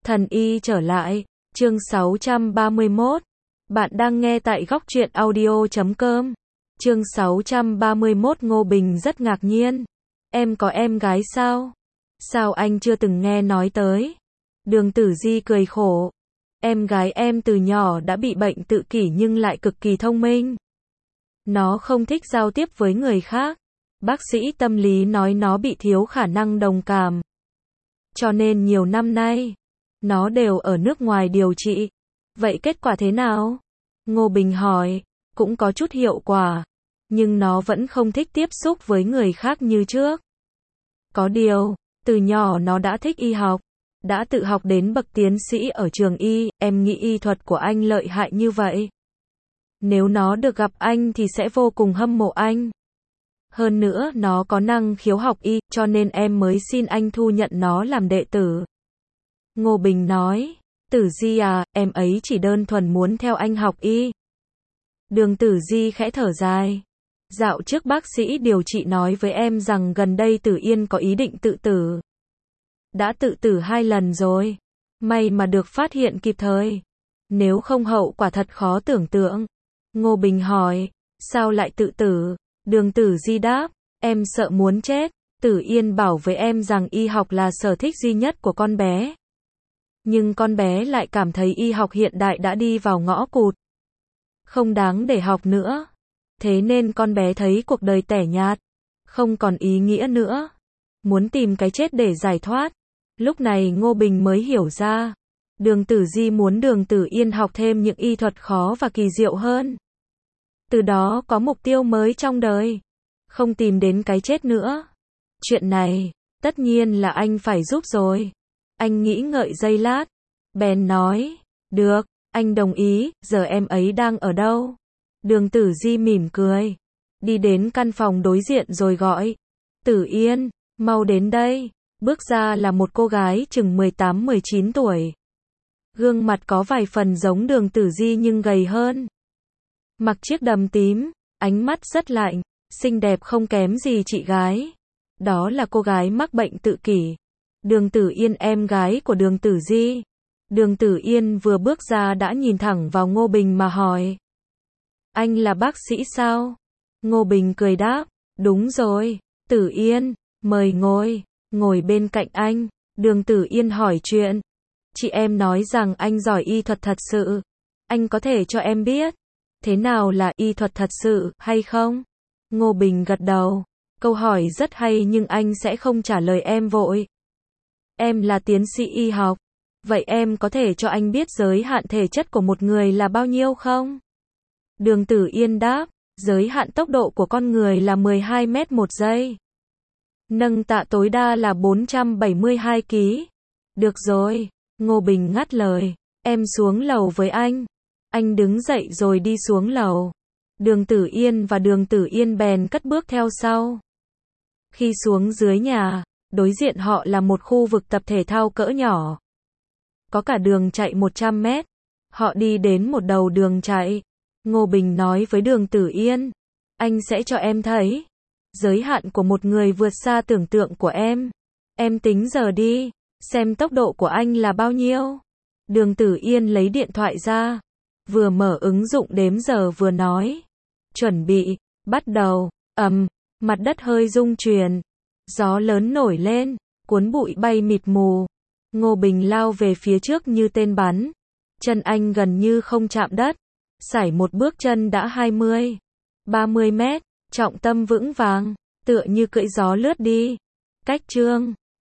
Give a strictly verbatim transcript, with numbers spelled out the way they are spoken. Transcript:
Thần y trở lại, chương sáu trăm ba mươi mốt. Bạn đang nghe tại góc truyện audio chấm com. Chương sáu trăm ba mươi mốt. Ngô Bình rất ngạc nhiên. Em có em gái sao? Sao anh chưa từng nghe nói tới? Đường Tử Di cười khổ. Em gái em từ nhỏ đã bị bệnh tự kỷ nhưng lại cực kỳ thông minh. Nó không thích giao tiếp với người khác. Bác sĩ tâm lý nói nó bị thiếu khả năng đồng cảm. Cho nên nhiều năm nay, nó đều ở nước ngoài điều trị. Vậy kết quả thế nào? Ngô Bình hỏi. Cũng có chút hiệu quả. Nhưng nó vẫn không thích tiếp xúc với người khác như trước. Có điều, từ nhỏ nó đã thích y học. Đã tự học đến bậc tiến sĩ ở trường y. Em nghĩ y thuật của anh lợi hại như vậy. Nếu nó được gặp anh thì sẽ vô cùng hâm mộ anh. Hơn nữa nó có năng khiếu học y, cho nên em mới xin anh thu nhận nó làm đệ tử. Ngô Bình nói, Tử Di à, em ấy chỉ đơn thuần muốn theo anh học y. Đường Tử Di khẽ thở dài. Dạo trước bác sĩ điều trị nói với em rằng gần đây Tử Yên có ý định tự tử. Đã tự tử hai lần rồi. May mà được phát hiện kịp thời. Nếu không hậu quả thật khó tưởng tượng. Ngô Bình hỏi, sao lại tự tử? Đường Tử Di đáp, em sợ muốn chết. Tử Yên bảo với em rằng y học là sở thích duy nhất của con bé. Nhưng con bé lại cảm thấy y học hiện đại đã đi vào ngõ cụt. Không đáng để học nữa. Thế nên con bé thấy cuộc đời tẻ nhạt. Không còn ý nghĩa nữa. Muốn tìm cái chết để giải thoát. Lúc này Ngô Bình mới hiểu ra. Đường Tử Di muốn Đường Tử Yên học thêm những y thuật khó và kỳ diệu hơn. Từ đó có mục tiêu mới trong đời. Không tìm đến cái chết nữa. Chuyện này, tất nhiên là anh phải giúp rồi. Anh nghĩ ngợi giây lát. Bèn nói, được, anh đồng ý, giờ em ấy đang ở đâu? Đường Tử Di mỉm cười. Đi đến căn phòng đối diện rồi gọi. Tử Yên, mau đến đây. Bước ra là một cô gái chừng mười tám mười chín tuổi. Gương mặt có vài phần giống Đường Tử Di nhưng gầy hơn. Mặc chiếc đầm tím, ánh mắt rất lạnh, xinh đẹp không kém gì chị gái. Đó là cô gái mắc bệnh tự kỷ. Đường Tử Yên, em gái của Đường Tử Di. Đường Tử Yên vừa bước ra đã nhìn thẳng vào Ngô Bình mà hỏi. Anh là bác sĩ sao? Ngô Bình cười đáp, đúng rồi. Tử Yên, mời ngồi, ngồi bên cạnh anh. Đường Tử Yên hỏi chuyện. Chị em nói rằng anh giỏi y thuật thật sự. Anh có thể cho em biết. Thế nào là y thuật thật sự, hay không? Ngô Bình gật đầu. Câu hỏi rất hay nhưng anh sẽ không trả lời em vội. Em là tiến sĩ y học. Vậy em có thể cho anh biết giới hạn thể chất của một người là bao nhiêu không? Đường Tử Yên đáp, giới hạn tốc độ của con người là mười hai mét một giây. Nâng tạ tối đa là bốn trăm bảy mươi hai ki lô gam. Được rồi, Ngô Bình ngắt lời. Em xuống lầu với anh. Anh đứng dậy rồi đi xuống lầu. Đường Tử Yên và Đường Tử Yên bèn cất bước theo sau. Khi xuống dưới nhà, đối diện họ là một khu vực tập thể thao cỡ nhỏ. Có cả đường chạy một trăm mét. Họ đi đến một đầu đường chạy. Ngô Bình nói với Đường Tử Yên. Anh sẽ cho em thấy. Giới hạn của một người vượt xa tưởng tượng của em. Em tính giờ đi. Xem tốc độ của anh là bao nhiêu. Đường Tử Yên lấy điện thoại ra. Vừa mở ứng dụng đếm giờ vừa nói. Chuẩn bị, bắt đầu, ầm, mặt đất hơi rung chuyển. Gió lớn nổi lên, cuốn bụi bay mịt mù. Ngô Bình lao về phía trước như tên bắn. Chân anh gần như không chạm đất. Sải một bước chân đã hai mươi, ba mươi mét, trọng tâm vững vàng, tựa như cưỡi gió lướt đi. Cách chương